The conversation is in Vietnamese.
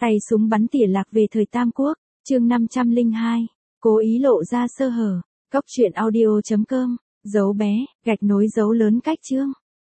Tay súng bắn tỉa lạc về thời Tam Quốc, chương 502, cố ý lộ ra sơ hở, góc truyện audio.com, dấu bé, gạch nối dấu lớn cách chương.